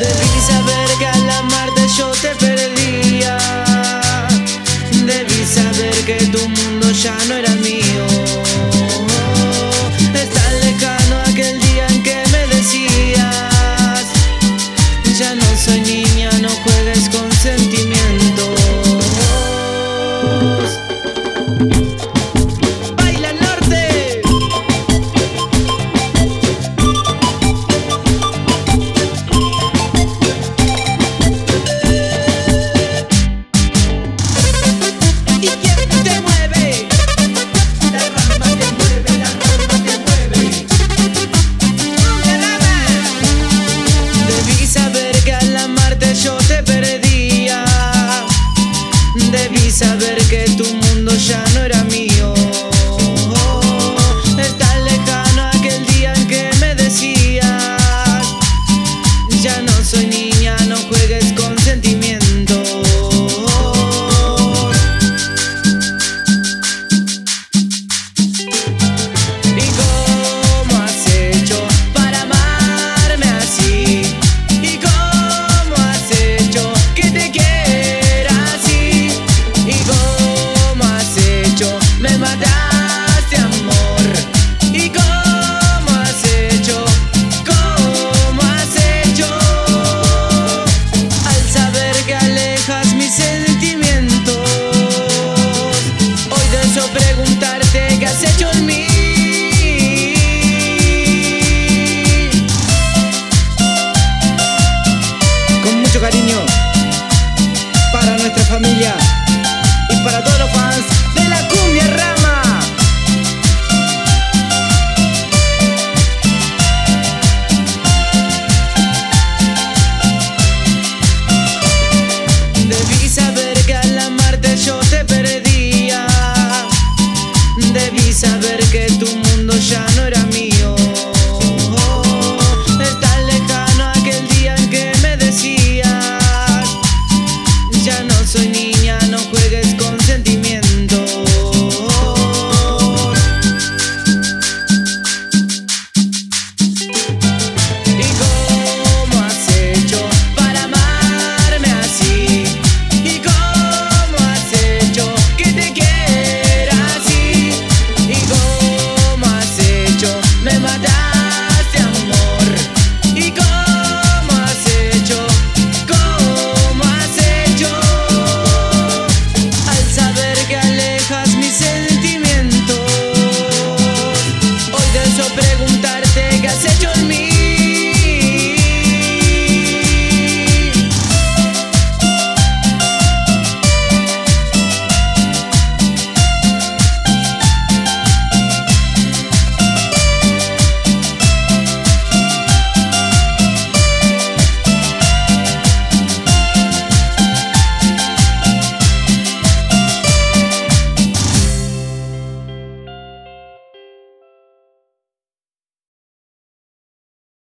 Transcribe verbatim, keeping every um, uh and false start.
Debí saber que al amarte yo te perdía. Debí saber que tu mundo ya no era mío. Es tan lejano aquel día en que me decías: ya no soy niña, no juegues con sentimientos. ¡Baila norte! ¿Y quién te mueve? La rama te mueve, la rama te mueve. ¡La rama! Debí saber que al amarte yo te perdía. Debí saber que tu mundo ya